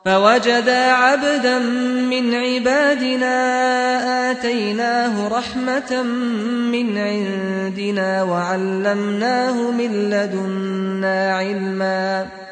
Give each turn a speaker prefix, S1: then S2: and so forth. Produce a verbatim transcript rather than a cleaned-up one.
S1: فوجدا عبدا من عبادنا آتيناه رحمة من عندنا وعلمناه من لدنا علما